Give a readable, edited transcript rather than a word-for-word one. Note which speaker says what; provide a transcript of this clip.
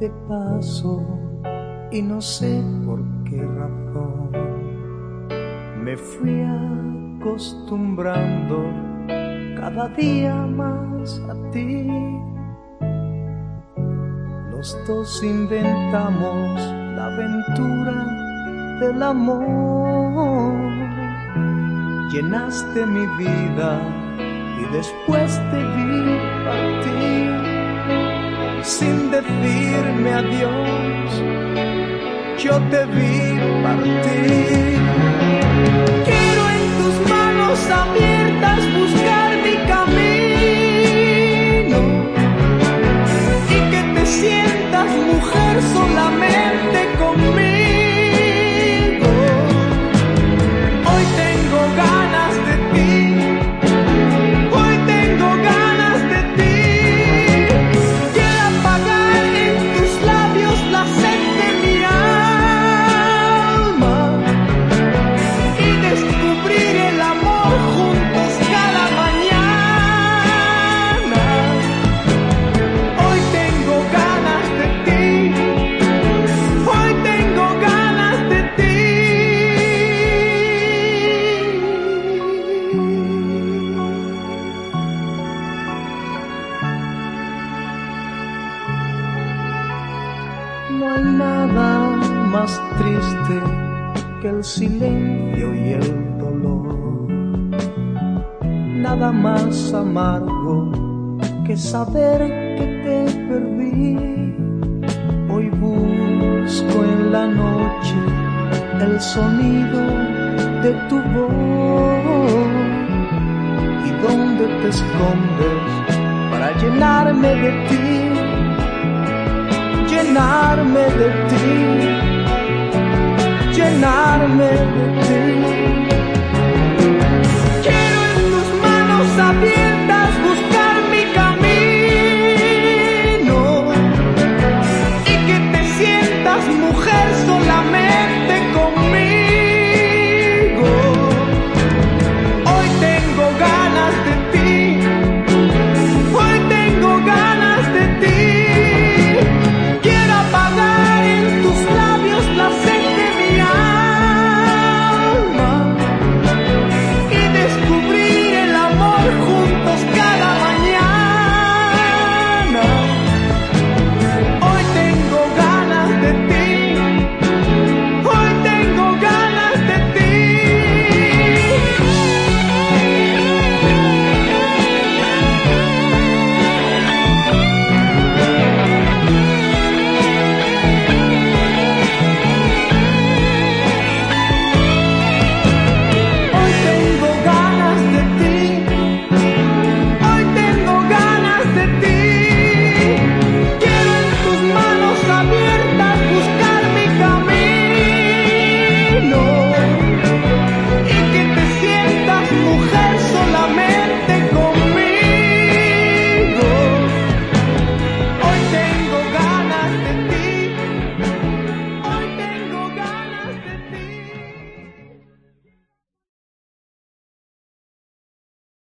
Speaker 1: de paso y no sé por qué razón me fui acostumbrando cada día más a ti. Los dos inventamos la aventura del amor. Llenaste mi vida y después te vi partir sin decirme adiós. Yo te vi partir. Quiero en tus manos abiertas buscar mi camino y que te sientas mujer solamente conmigo. Hoy tengo ganas de ti, hoy tengo ganas de ti. Quiero apagar en tus labios la sed de mi alma y descubrir el amor juntos cada mañana. Hoy tengo ganas de ti, hoy tengo ganas de ti. No hay nada más triste que el silencio y el dolor, nada más amargo que saber que te perdí. Hoy busco en la noche el sonido de tu voz y dónde te escondes para llenarme de ti, llenarme de ti, llenarme de ti.